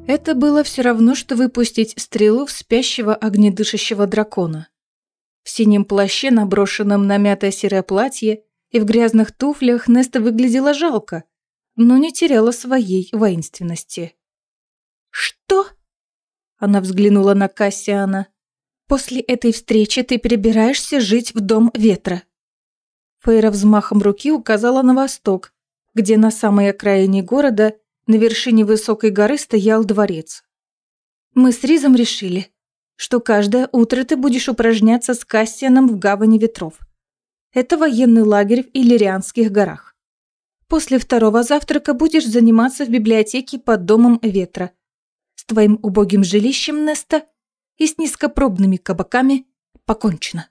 Это было все равно, что выпустить стрелу в спящего огнедышащего дракона. В синем плаще, наброшенном на мятое серое платье, и в грязных туфлях Неста выглядела жалко, но не теряла своей воинственности. «Что?» Она взглянула на Кассиана. «После этой встречи ты перебираешься жить в Дом Ветра». Фейра взмахом руки указала на восток, где на самой окраине города, на вершине высокой горы, стоял дворец. «Мы с Ризом решили, что каждое утро ты будешь упражняться с Кассианом в Гавани Ветров. Это военный лагерь в Иллирианских горах. После второго завтрака будешь заниматься в библиотеке под Домом Ветра. С твоим убогим жилищем, Неста, и с низкопробными кабаками покончено».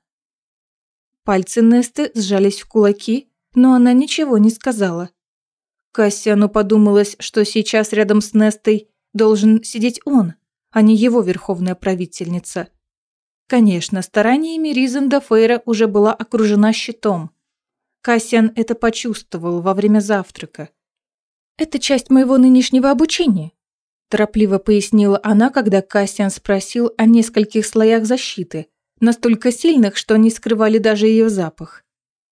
Пальцы Несты сжались в кулаки, но она ничего не сказала. Кассиану подумалось, что сейчас рядом с Нестой должен сидеть он, а не его верховная правительница. Конечно, стараниями Ризенда Фейра уже была окружена щитом. Кассиан это почувствовал во время завтрака. «Это часть моего нынешнего обучения», – торопливо пояснила она, когда Кассиан спросил о нескольких слоях защиты, настолько сильных, что они скрывали даже ее запах.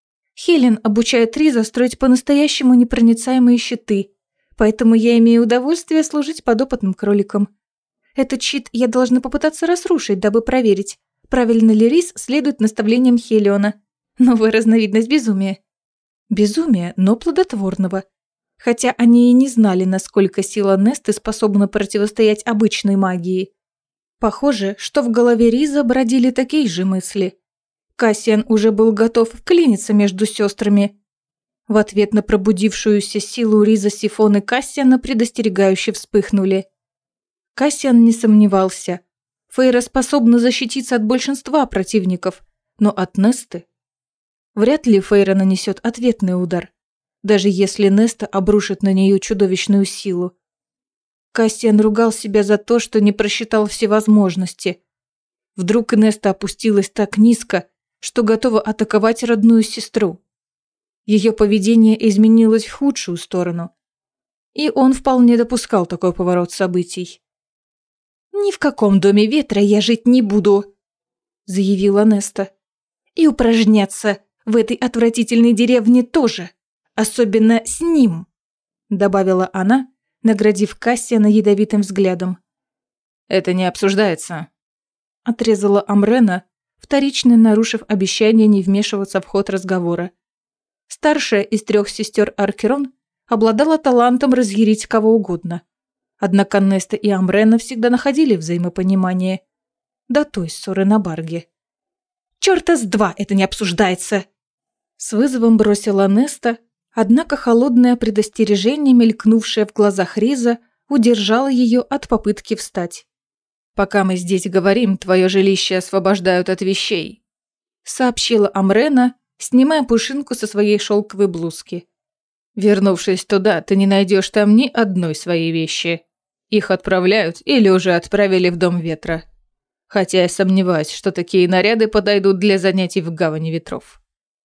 «Хелен обучает Риза строить по-настоящему непроницаемые щиты, поэтому я имею удовольствие служить подопытным кроликом. Этот щит я должна попытаться разрушить, дабы проверить, правильно ли Риз следует наставлениям Хелиона. Новая разновидность безумия. Безумия, но плодотворного. Хотя они и не знали, насколько сила Несты способна противостоять обычной магии. Похоже, что в голове Риза бродили такие же мысли. Кассиан уже был готов вклиниться между сестрами. В ответ на пробудившуюся силу Риза сифоны Кассиана предостерегающе вспыхнули. Кассиан не сомневался. Фейра способна защититься от большинства противников, но от Несты... Вряд ли Фейра нанесет ответный удар, даже если Неста обрушит на нее чудовищную силу. Кассиан ругал себя за то, что не просчитал все возможности. Вдруг Неста опустилась так низко, что готова атаковать родную сестру. Ее поведение изменилось в худшую сторону, и он вполне допускал такой поворот событий. «Ни в каком доме ветра я жить не буду», – заявила Неста. «И упражняться в этой отвратительной деревне тоже, особенно с ним», – добавила она, наградив Кассиана ядовитым взглядом. «Это не обсуждается», – отрезала Амрена, вторично нарушив обещание не вмешиваться в ход разговора. Старшая из 3 сестер Аркерон обладала талантом разъярить кого угодно. Однако Неста и Амрена всегда находили взаимопонимание. До той ссоры на Барге. «Чёрта с два, это не обсуждается!» С вызовом бросила Неста, однако холодное предостережение, мелькнувшее в глазах Риза, удержало ее от попытки встать. «Пока мы здесь говорим, твое жилище освобождают от вещей», – сообщила Амрена, снимая пушинку со своей шелковой блузки. «Вернувшись туда, ты не найдешь там ни одной своей вещи. Их отправляют или уже отправили в Дом Ветра. Хотя я сомневаюсь, что такие наряды подойдут для занятий в Гавани Ветров».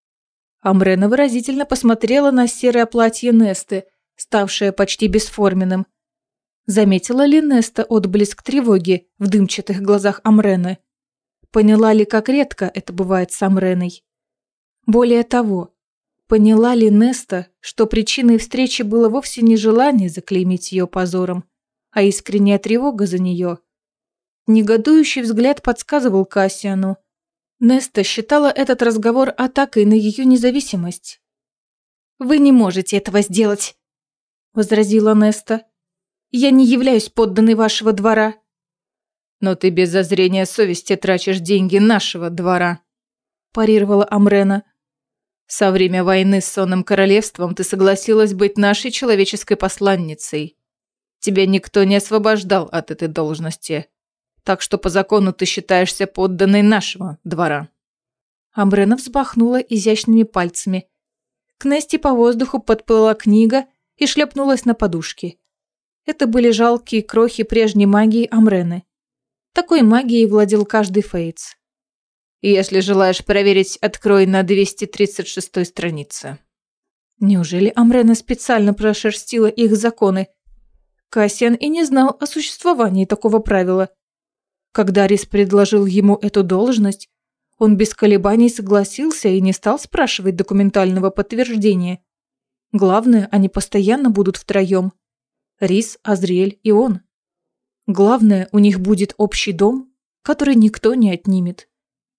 Амрена выразительно посмотрела на серое платье Несты, ставшее почти бесформенным. Заметила ли Неста отблеск тревоги в дымчатых глазах Амрены? Поняла ли, как редко это бывает с Амреной? Более того, поняла ли Неста, что причиной встречи было вовсе не желание заклеймить ее позором, а искренняя тревога за нее? Негодующий взгляд подсказывал Кассиану. Неста считала этот разговор атакой на ее независимость. «Вы не можете этого сделать», – возразила Неста. «Я не являюсь подданной вашего двора». «Но ты без зазрения совести тратишь деньги нашего двора», – парировала Амрена. «Со время войны с Сонным Королевством ты согласилась быть нашей человеческой посланницей. Тебя никто не освобождал от этой должности, так что по закону ты считаешься подданной нашего двора». Амрена взмахнула изящными пальцами. К Несте по воздуху подплыла книга и шлепнулась на подушки. Это были жалкие крохи прежней магии Амрены. Такой магией владел каждый Фейтс. «Если желаешь проверить, открой на 236 странице». Неужели Амрена специально прошерстила их законы? Кассиан и не знал о существовании такого правила. Когда Рис предложил ему эту должность, он без колебаний согласился и не стал спрашивать документального подтверждения. Главное, они постоянно будут втроем. Рис, Азриэль и он. Главное, у них будет общий дом, который никто не отнимет.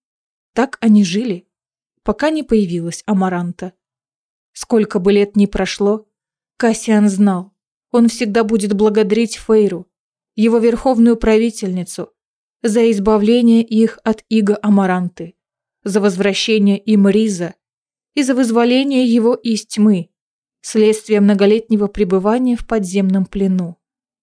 Так они жили, пока не появилась Амаранта. Сколько бы лет ни прошло, Кассиан знал, он всегда будет благодарить Фейру, его верховную правительницу, за избавление их от ига Амаранты, за возвращение им Риза и за вызволение его из тьмы, следствие многолетнего пребывания в подземном плену.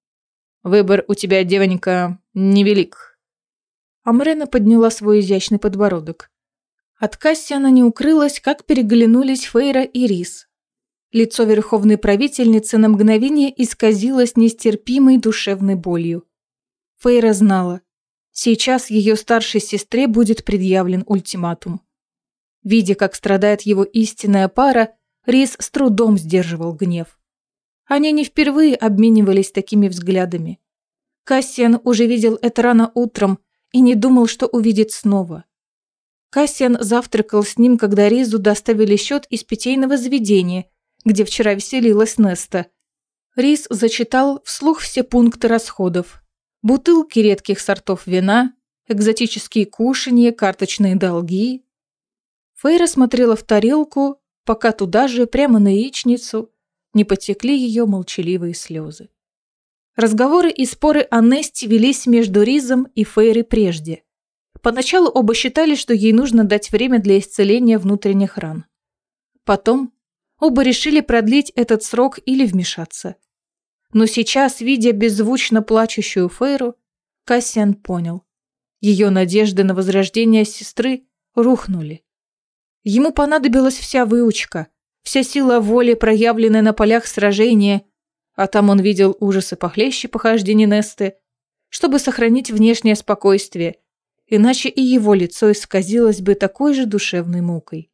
«Выбор у тебя, девонька, невелик». Амрена подняла свой изящный подбородок. От Кассиана не укрылось, как переглянулись Фейра и Рис. Лицо верховной правительницы на мгновение исказилось нестерпимой душевной болью. Фейра знала, сейчас ее старшей сестре будет предъявлен ультиматум. Видя, как страдает его истинная пара, Рис с трудом сдерживал гнев. Они не впервые обменивались такими взглядами. Кассиан уже видел это рано утром и не думал, что увидит снова. Кассиан завтракал с ним, когда Ризу доставили счет из питейного заведения, где вчера веселилась Неста. Риз зачитал вслух все пункты расходов. Бутылки редких сортов вина, экзотические кушанья, карточные долги. Фейра смотрела в тарелку, пока туда же, прямо на яичницу, не потекли ее молчаливые слезы. Разговоры и споры о Несте велись между Ризом и Фейрой прежде. Поначалу оба считали, что ей нужно дать время для исцеления внутренних ран. Потом оба решили продлить этот срок или вмешаться. Но сейчас, видя беззвучно плачущую Фейру, Кассиан понял. Ее надежды на возрождение сестры рухнули. Ему понадобилась вся выучка, вся сила воли, проявленная на полях сражения, а там он видел ужасы похлеще похождений Несты, чтобы сохранить внешнее спокойствие, иначе и его лицо исказилось бы такой же душевной мукой.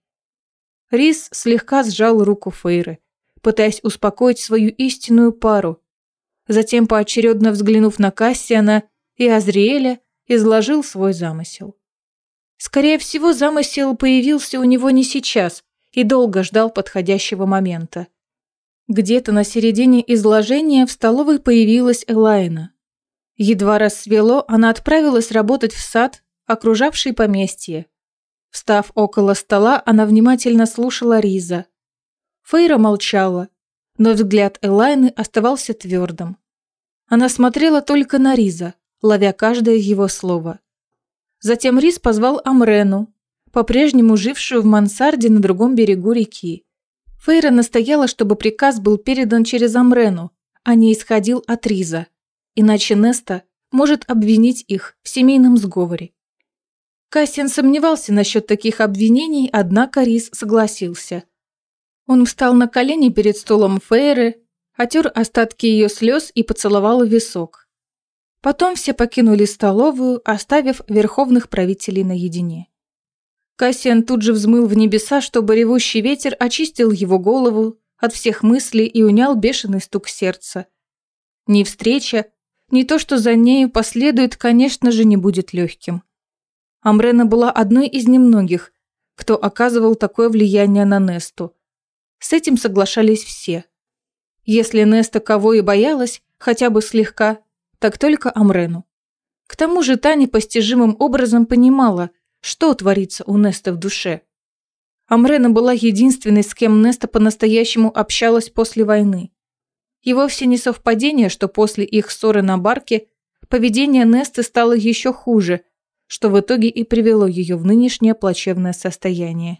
Рис слегка сжал руку Фейры, пытаясь успокоить свою истинную пару, затем, поочередно взглянув на Кассиана и Азриэля, изложил свой замысел. Скорее всего, замысел появился у него не сейчас и долго ждал подходящего момента. Где-то на середине изложения в столовой появилась Элайна. Едва рассвело, она отправилась работать в сад, окружавший поместье. Встав около стола, она внимательно слушала Риза. Фейра молчала, но взгляд Элайны оставался твердым. Она смотрела только на Риза, ловя каждое его слово. Затем Риз позвал Амрену, по-прежнему жившую в мансарде на другом берегу реки. Фейра настояла, чтобы приказ был передан через Амрену, а не исходил от Риза, иначе Неста может обвинить их в семейном сговоре. Кассиан сомневался насчет таких обвинений, однако Риз согласился. Он встал на колени перед столом Фейры, отер остатки ее слез и поцеловал в висок. Потом все покинули столовую, оставив верховных правителей наедине. Кассиан тут же взмыл в небеса, чтобы ревущий ветер очистил его голову от всех мыслей и унял бешеный стук сердца. Ни встреча, ни то, что за нею последует, конечно же, не будет легким. Амрена была одной из немногих, кто оказывал такое влияние на Несту. С этим соглашались все. Если Неста кого и боялась, хотя бы слегка, так только Амрену. К тому же та непостижимым образом понимала, что творится у Несты в душе. Амрена была единственной, с кем Неста по-настоящему общалась после войны. И вовсе не совпадение, что после их ссоры на барке поведение Несты стало еще хуже, что в итоге и привело ее в нынешнее плачевное состояние.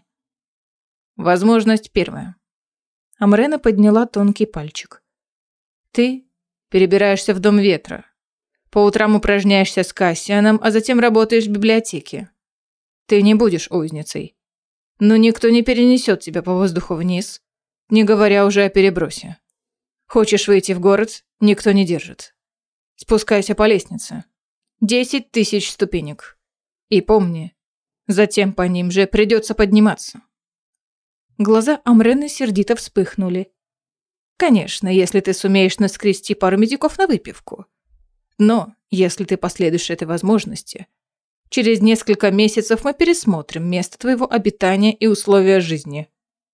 Возможность первая. Амрена подняла тонкий пальчик. Ты перебираешься в Дом Ветра. По утрам упражняешься с Кассианом, а затем работаешь в библиотеке. Ты не будешь узницей. Но никто не перенесет тебя по воздуху вниз, не говоря уже о перебросе. Хочешь выйти в город, никто не держит. Спускайся по лестнице. 10 000 ступенек. И помни, затем по ним же придется подниматься. Глаза Амрены сердито вспыхнули. Конечно, если ты сумеешь наскрести пару медиков на выпивку. Но, если ты последуешь этой возможности, через несколько месяцев мы пересмотрим место твоего обитания и условия жизни.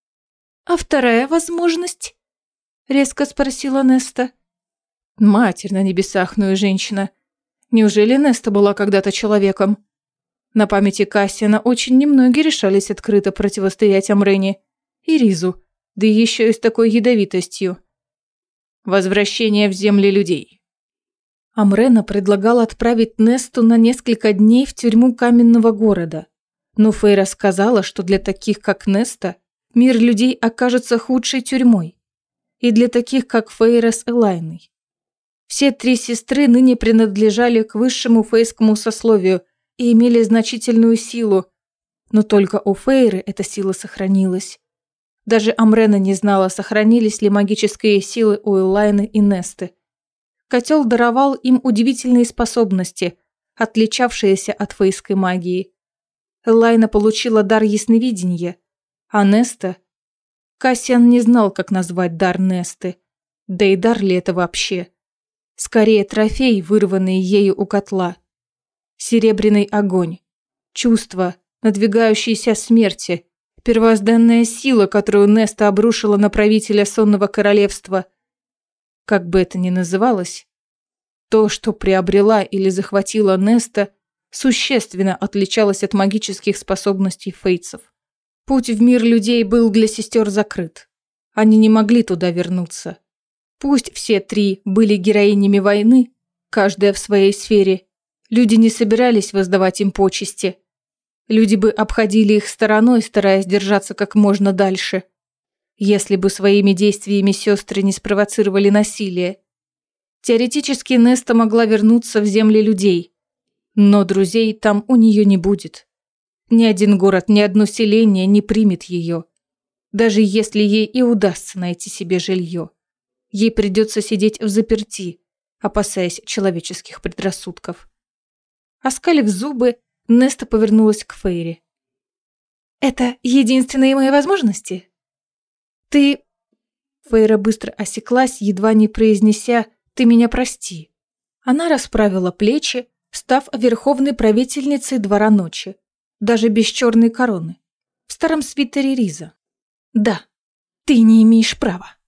А вторая возможность? Резко спросила Неста. Матерь на небесах, женщина. Неужели Неста была когда-то человеком? На памяти Кассиана очень немногие решались открыто противостоять Амрене и Ризу, да еще и с такой ядовитостью. Возвращение в земли людей. Амрена предлагал отправить Несту на несколько дней в тюрьму каменного города. Но Фейра сказала, что для таких, как Неста, мир людей окажется худшей тюрьмой. И для таких, как Фейра с Элайной. Все три сестры ныне принадлежали к высшему фейскому сословию и имели значительную силу, но только у Фейры эта сила сохранилась. Даже Амрена не знала, сохранились ли магические силы у Элайны и Несты. Котел даровал им удивительные способности, отличавшиеся от фейской магии. Элайна получила дар ясновидения, а Неста... Кассиан не знал, как назвать дар Несты. Да и дар ли это вообще? Скорее трофей, вырванный ею у котла. Серебряный огонь. Чувство, надвигающееся смерти. Первозданная сила, которую Неста обрушила на правителя сонного королевства. Как бы это ни называлось, то, что приобрела или захватила Неста, существенно отличалось от магических способностей фейцев. Путь в мир людей был для сестер закрыт. Они не могли туда вернуться. Пусть все три были героинями войны, каждая в своей сфере, люди не собирались воздавать им почести. Люди бы обходили их стороной, стараясь держаться как можно дальше. Если бы своими действиями сестры не спровоцировали насилие. Теоретически Неста могла вернуться в земли людей, но друзей там у нее не будет. Ни один город, ни одно селение не примет ее, даже если ей и удастся найти себе жилье. Ей придется сидеть взаперти, опасаясь человеческих предрассудков. Оскалив зубы, Неста повернулась к Фейре. «Это единственные мои возможности? Ты...» Фейра быстро осеклась, едва не произнеся «ты меня прости». Она расправила плечи, став верховной правительницей двора ночи, даже без черной короны, в старом свитере Риза. «Да, ты не имеешь права.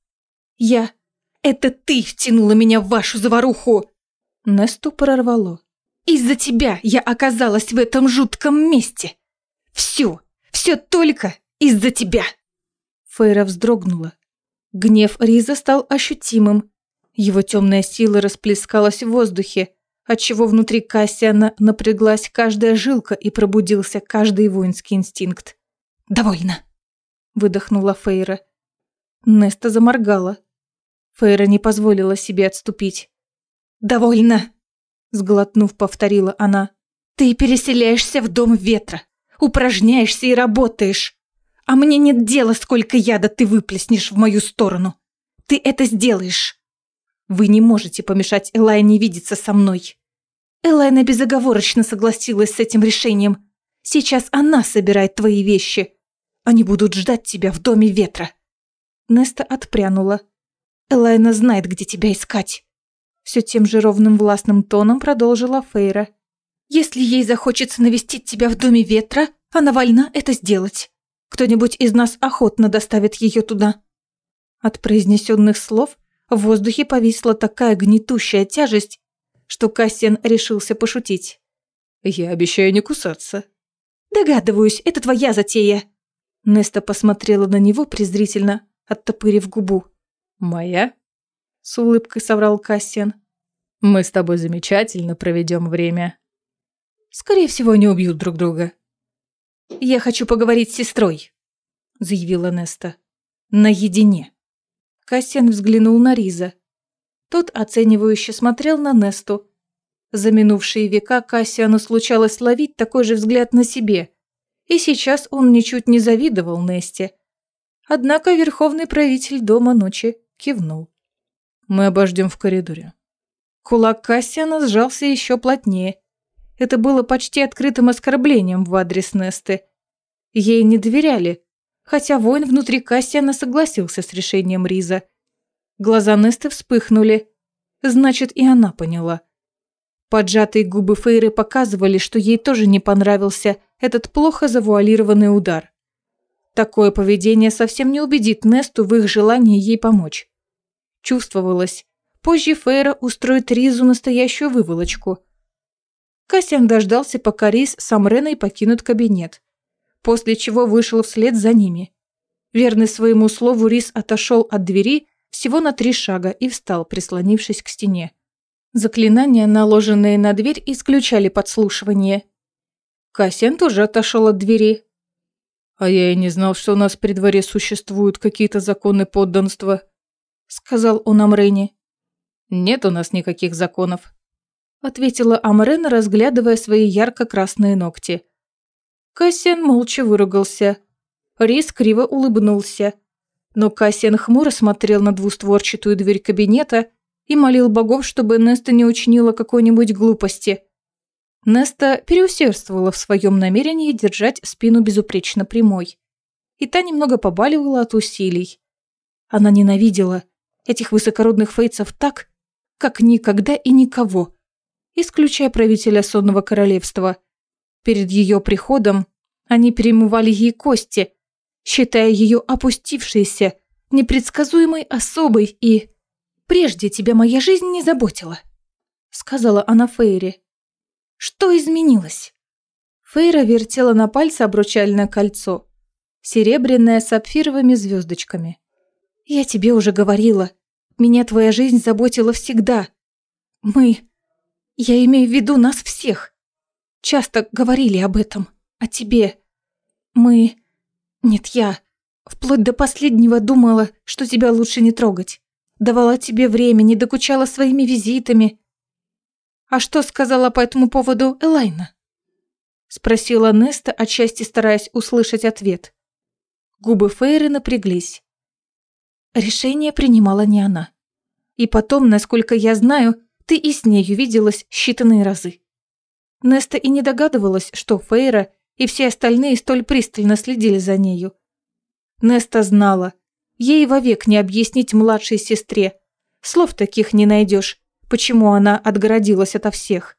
Это ты втянула меня в вашу заваруху!» Несту прорвало. «Из-за тебя я оказалась в этом жутком месте. Все только из-за тебя!» Фейра вздрогнула. Гнев Риза стал ощутимым. Его темная сила расплескалась в воздухе, отчего внутри Кассиана напряглась каждая жилка и пробудился каждый воинский инстинкт. «Довольно!» – выдохнула Фейра. Неста заморгала. Фейра не позволила себе отступить. «Довольно!» – сглотнув, повторила она. «Ты переселяешься в Дом Ветра, упражняешься и работаешь. А мне нет дела, сколько яда ты выплеснешь в мою сторону. Ты это сделаешь. Вы не можете помешать Элайне видеться со мной». Элайна безоговорочно согласилась с этим решением. «Сейчас она собирает твои вещи. Они будут ждать тебя в Доме Ветра». Неста отпрянула. «Элайна знает, где тебя искать», – все тем же ровным властным тоном продолжила Фейра. «Если ей захочется навестить тебя в Доме Ветра, она вольна это сделать. Кто-нибудь из нас охотно доставит ее туда». От произнесенных слов в воздухе повисла такая гнетущая тяжесть, что Кассиан решился пошутить. «Я обещаю не кусаться». «Догадываюсь, это твоя затея». Неста посмотрела на него презрительно, оттопырив губу. «Моя?» – с улыбкой соврал Кассиан. «Мы с тобой замечательно проведем время». «Скорее всего, они убьют друг друга». «Я хочу поговорить с сестрой», – заявила Неста. «Наедине». Кассиан взглянул на Риза. Тот оценивающе смотрел на Несту. За минувшие века Кассиану случалось ловить такой же взгляд на себе, и сейчас он ничуть не завидовал Несте. Однако верховный правитель Дома Ночи кивнул. «Мы обождем в коридоре». Кулак Кассиана сжался еще плотнее. Это было почти открытым оскорблением в адрес Несты. Ей не доверяли, хотя воин внутри Кассиана согласился с решением Риза. Глаза Несты вспыхнули. Значит, и она поняла. Поджатые губы Фейры показывали, что ей тоже не понравился этот плохо завуалированный удар. Такое поведение совсем не убедит Несту в их желании ей помочь. Чувствовалось, позже Фейра устроит Ризу настоящую выволочку. Кассиан дождался, пока Риз с Амреной покинут кабинет, после чего вышел вслед за ними. Верный своему слову, Риз отошел от двери всего на 3 шага и встал, прислонившись к стене. Заклинания, наложенные на дверь, исключали подслушивание. Кассиан тоже отошел от двери. «А я и не знал, что у нас при дворе существуют какие-то законы подданства», — сказал он Амрене. «Нет у нас никаких законов», — ответила Амрена, разглядывая свои ярко-красные ногти. Кассиан молча выругался. Риз криво улыбнулся. Но Кассиан хмуро смотрел на двустворчатую дверь кабинета и молил богов, чтобы Неста не учинила какой-нибудь глупости. Неста переусердствовала в своем намерении держать спину безупречно прямой. И та немного побаливала от усилий. Она ненавидела этих высокородных фейцев так, как никогда и никого, исключая правителя Сонного Королевства. Перед ее приходом они перемывали ей кости, считая ее опустившейся, непредсказуемой особой и... «Прежде тебя моя жизнь не заботила», — сказала она Фейре. «Что изменилось?» Фейра вертела на пальце обручальное кольцо, серебряное с сапфировыми звездочками. «Я тебе уже говорила, меня твоя жизнь заботила всегда. Я имею в виду нас всех, часто говорили об этом, о тебе. Я вплоть до последнего думала, что тебя лучше не трогать. Давала тебе время, не докучала своими визитами. А что сказала по этому поводу Элайна?» Спросила Неста, отчасти стараясь услышать ответ. Губы Фейры напряглись. Решение принимала не она. И потом, насколько я знаю, ты и с нею виделась считанные разы. Неста и не догадывалась, что Фейра и все остальные столь пристально следили за нею. Неста знала, ей вовек не объяснить младшей сестре. Слов таких не найдешь, почему она отгородилась ото всех.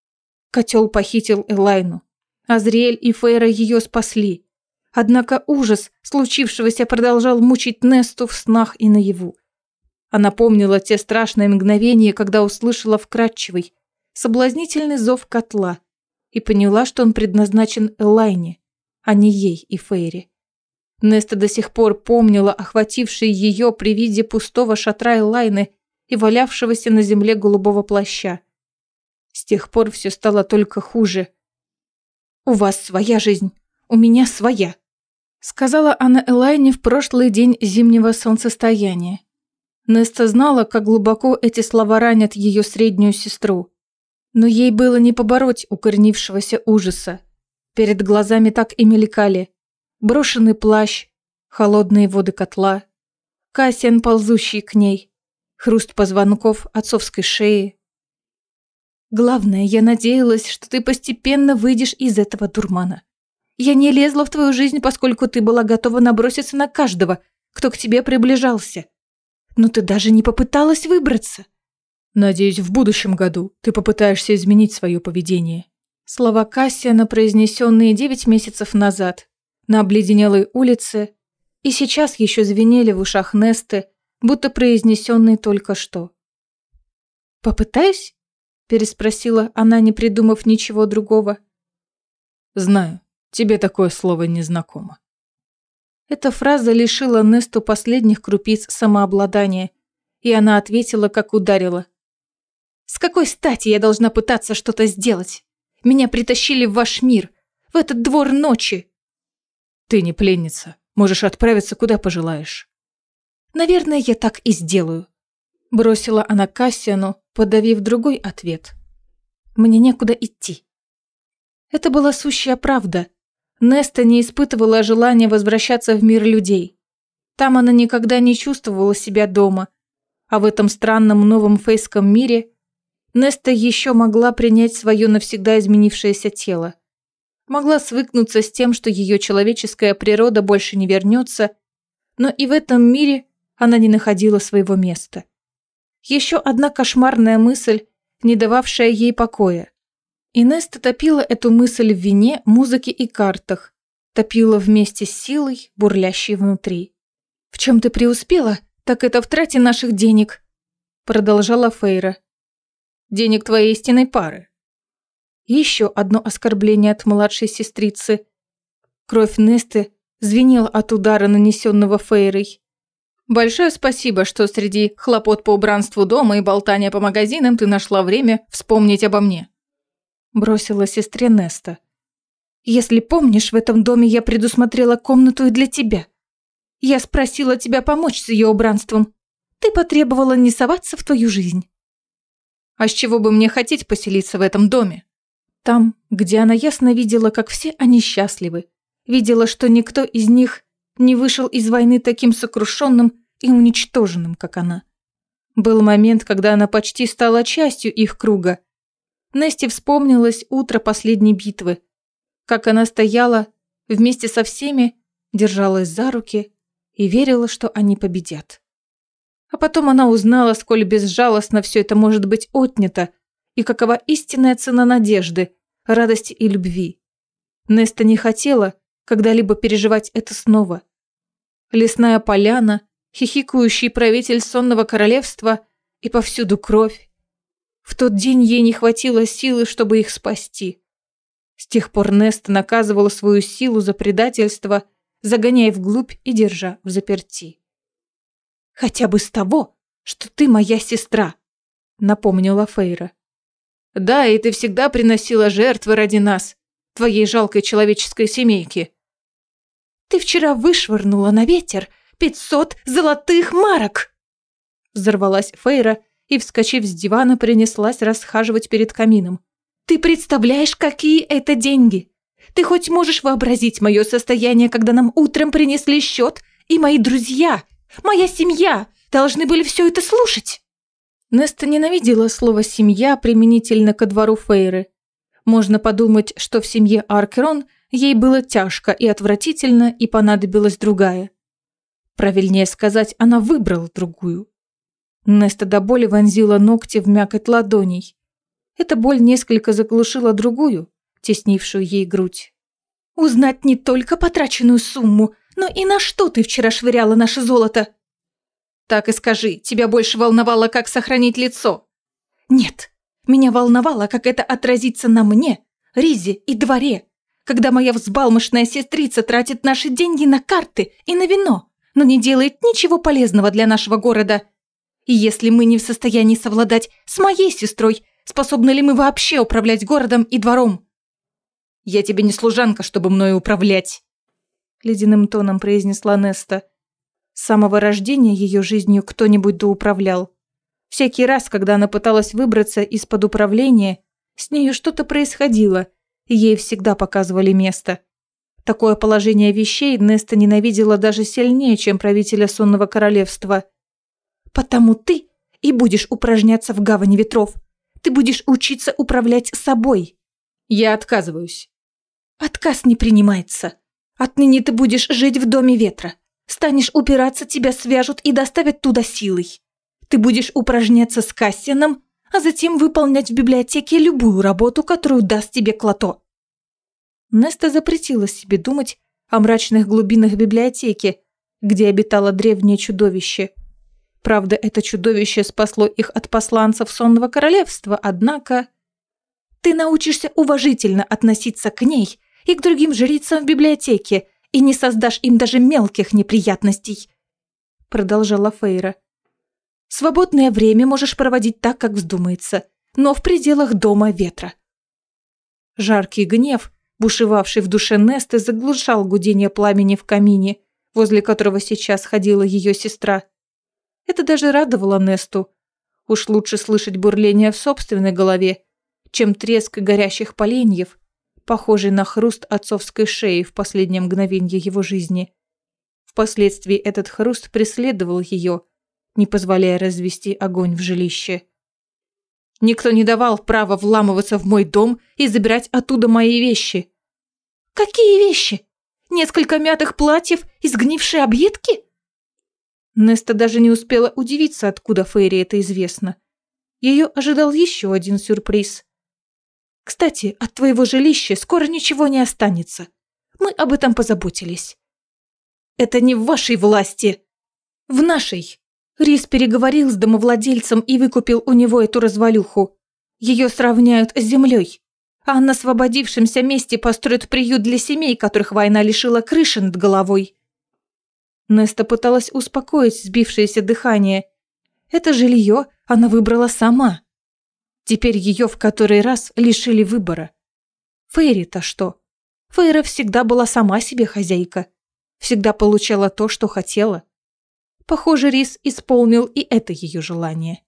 Котел похитил Элайну. Азриэль и Фейра ее спасли. Однако ужас случившегося продолжал мучить Несту в снах и наяву. Она помнила те страшные мгновения, когда услышала вкрадчивый, соблазнительный зов котла и поняла, что он предназначен Элайне, а не ей и Фейре. Неста до сих пор помнила охвативший ее при виде пустого шатра Элайны и валявшегося на земле голубого плаща. С тех пор все стало только хуже. «У вас своя жизнь, у меня своя», — сказала она Элайне в прошлый день зимнего солнцестояния. Неста знала, как глубоко эти слова ранят ее среднюю сестру. Но ей было не побороть укоренившегося ужаса. Перед глазами так и мелькали брошенный плащ, холодные воды котла, Кассиан, ползущий к ней, хруст позвонков отцовской шеи. «Главное, я надеялась, что ты постепенно выйдешь из этого дурмана. Я не лезла в твою жизнь, поскольку ты была готова наброситься на каждого, кто к тебе приближался. Но ты даже не попыталась выбраться». «Надеюсь, в будущем году ты попытаешься изменить свое поведение». Слова Кассиана, произнесенные 9 месяцев назад, на обледенелой улице, и сейчас еще звенели в ушах Несты, будто произнесенные только что. «Попытаюсь?» – переспросила она, не придумав ничего другого. «Знаю, тебе такое слово не знакомо». Эта фраза лишила Несту последних крупиц самообладания, и она ответила, как ударила. «С какой стати я должна пытаться что-то сделать? Меня притащили в ваш мир, в этот двор ночи». «Ты не пленница, можешь отправиться куда пожелаешь». «Наверное, я так и сделаю», – бросила она Кассиану, подавив другой ответ. «Мне некуда идти». Это была сущая правда. Неста не испытывала желания возвращаться в мир людей. Там она никогда не чувствовала себя дома, а в этом странном новом фейском мире Неста еще могла принять свое навсегда изменившееся тело. Могла свыкнуться с тем, что ее человеческая природа больше не вернется, но и в этом мире она не находила своего места. Еще одна кошмарная мысль, не дававшая ей покоя. И Неста топила эту мысль в вине, музыке и картах. Топила вместе с силой, бурлящей внутри. «В чем ты преуспела, так это в трате наших денег», продолжала Фейра. «Денег твоей истинной пары». Еще одно оскорбление от младшей сестрицы. Кровь Несты звенела от удара, нанесенного Фейрой. «Большое спасибо, что среди хлопот по убранству дома и болтания по магазинам ты нашла время вспомнить обо мне», бросила сестре Неста. «Если помнишь, в этом доме я предусмотрела комнату и для тебя. Я спросила тебя помочь с ее убранством. Ты потребовала не соваться в твою жизнь». «А с чего бы мне хотеть поселиться в этом доме?» Там, где она ясно видела, как все они счастливы. Видела, что никто из них не вышел из войны таким сокрушенным и уничтоженным, как она. Был момент, когда она почти стала частью их круга. Несте вспомнилось утро последней битвы. Как она стояла вместе со всеми, держалась за руки и верила, что они победят. А потом она узнала, сколь безжалостно все это может быть отнято, и какова истинная цена надежды, радости и любви. Неста не хотела когда-либо переживать это снова. Лесная поляна, хихикающий правитель сонного королевства и повсюду кровь. В тот день ей не хватило силы, чтобы их спасти. С тех пор Неста наказывала свою силу за предательство, загоняя вглубь и держа взаперти. «Хотя бы с того, что ты моя сестра», — напомнила Фейра. «Да, и ты всегда приносила жертвы ради нас, твоей жалкой человеческой семейки». «Ты вчера вышвырнула на ветер 500 золотых марок!» Взорвалась Фейра и, вскочив с дивана, принеслась расхаживать перед камином. «Ты представляешь, какие это деньги? Ты хоть можешь вообразить мое состояние, когда нам утром принесли счет, и мои друзья, моя семья должны были все это слушать?» Неста ненавидела слово «семья» применительно ко двору Фейры. Можно подумать, что в семье Аркерон ей было тяжко и отвратительно, и понадобилась другая. Правильнее сказать, она выбрала другую. Неста до боли вонзила ногти в мякоть ладоней. Эта боль несколько заглушила другую, теснившую ей грудь. «Узнать не только потраченную сумму, но и на что ты вчера швыряла наше золото?» «Так и скажи, тебя больше волновало, как сохранить лицо?» «Нет, меня волновало, как это отразится на мне, Ризе и дворе, когда моя взбалмошная сестрица тратит наши деньги на карты и на вино, но не делает ничего полезного для нашего города. И если мы не в состоянии совладать с моей сестрой, способны ли мы вообще управлять городом и двором?» «Я тебе не служанка, чтобы мною управлять», — ледяным тоном произнесла Неста. С самого рождения ее жизнью кто-нибудь доуправлял. Всякий раз, когда она пыталась выбраться из-под управления, с нею что-то происходило, и ей всегда показывали место. Такое положение вещей Неста ненавидела даже сильнее, чем правителя сонного королевства. «Потому ты и будешь упражняться в гавани ветров. Ты будешь учиться управлять собой». «Я отказываюсь». «Отказ не принимается. Отныне ты будешь жить в доме ветра. Станешь упираться, тебя свяжут и доставят туда силой. Ты будешь упражняться с Кассианом, а затем выполнять в библиотеке любую работу, которую даст тебе Клото». Неста запретила себе думать о мрачных глубинах библиотеки, где обитало древнее чудовище. Правда, это чудовище спасло их от посланцев сонного королевства, однако... «Ты научишься уважительно относиться к ней и к другим жрицам в библиотеке, и не создашь им даже мелких неприятностей», — продолжала Фейра. «Свободное время можешь проводить так, как вздумается, но в пределах дома ветра». Жаркий гнев, бушевавший в душе Несты, заглушал гудение пламени в камине, возле которого сейчас ходила ее сестра. Это даже радовало Несту. Уж лучше слышать бурление в собственной голове, чем треск горящих поленьев, похожий на хруст отцовской шеи в последнее мгновенье его жизни. Впоследствии этот хруст преследовал ее, не позволяя развести огонь в жилище. «Никто не давал права вламываться в мой дом и забирать оттуда мои вещи». «Какие вещи? Несколько мятых платьев и сгнившие объедки?» Неста даже не успела удивиться, откуда Фейри это известно. Ее ожидал еще один сюрприз. «Кстати, от твоего жилища скоро ничего не останется. Мы об этом позаботились». «Это не в вашей власти!» «В нашей!» Рис переговорил с домовладельцем и выкупил у него эту развалюху. Ее сравняют с землей. А на освободившемся месте построят приют для семей, которых война лишила крыши над головой. Неста пыталась успокоить сбившееся дыхание. Это жилье она выбрала сама. Теперь ее в который раз лишили выбора. Фейри-то что? Фейра всегда была сама себе хозяйка. Всегда получала то, что хотела. Похоже, Рис исполнил и это ее желание.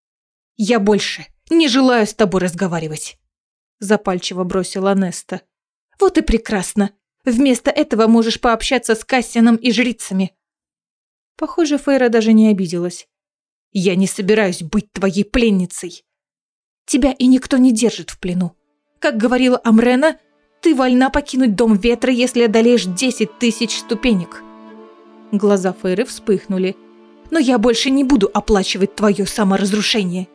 «Я больше не желаю с тобой разговаривать», – запальчиво бросила Неста. «Вот и прекрасно. Вместо этого можешь пообщаться с Кассианом и жрицами». Похоже, Фейра даже не обиделась. «Я не собираюсь быть твоей пленницей. Тебя и никто не держит в плену. Как говорила Амрена, ты вольна покинуть Дом Ветра, если одолеешь 10 000 ступенек». Глаза Фейры вспыхнули. «Но я больше не буду оплачивать твое саморазрушение».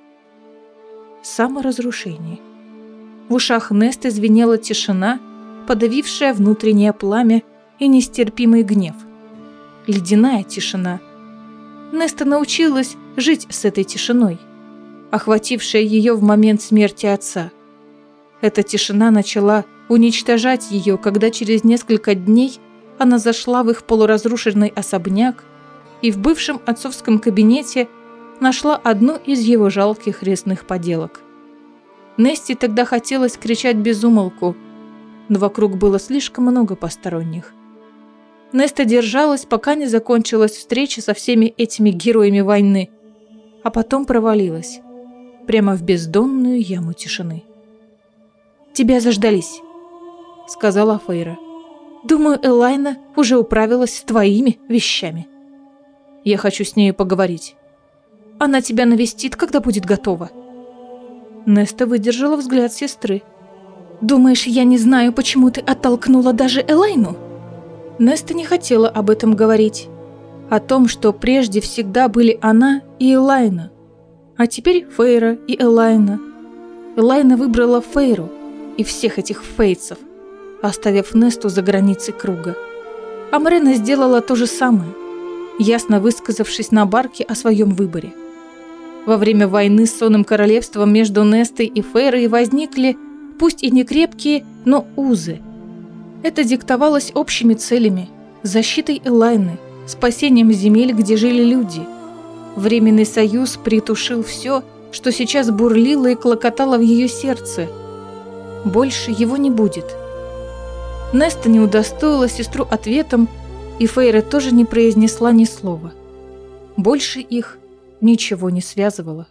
Саморазрушение. В ушах Несты звенела тишина, подавившая внутреннее пламя и нестерпимый гнев. Ледяная тишина. Неста научилась жить с этой тишиной, охватившая ее в момент смерти отца. Эта тишина начала уничтожать ее, когда через несколько дней она зашла в их полуразрушенный особняк и в бывшем отцовском кабинете нашла одну из его жалких резных поделок. Несте тогда хотелось кричать без умолку, но вокруг было слишком много посторонних. Неста держалась, пока не закончилась встреча со всеми этими героями войны, а потом провалилась прямо в бездонную яму тишины. «Тебя заждались», — сказала Фейра. «Думаю, Элайна уже управилась с твоими вещами. Я хочу с нею поговорить. Она тебя навестит, когда будет готова». Неста выдержала взгляд сестры. «Думаешь, я не знаю, почему ты оттолкнула даже Элайну?» Неста не хотела об этом говорить. О том, что прежде всегда были она и Элайна. А теперь Фейра и Элайна. Элайна выбрала Фейру и всех этих фейцев, оставив Несту за границей круга. Амрена сделала то же самое, ясно высказавшись на барке о своем выборе. Во время войны с Сонным Королевством между Нестой и Фейрой возникли, пусть и не крепкие, но узы. Это диктовалось общими целями – защитой Элайны, спасением земель, где жили люди. Временный союз притушил все, что сейчас бурлило и клокотало в ее сердце. Больше его не будет. Неста не удостоила сестру ответом, и Фейра тоже не произнесла ни слова. Больше их ничего не связывало.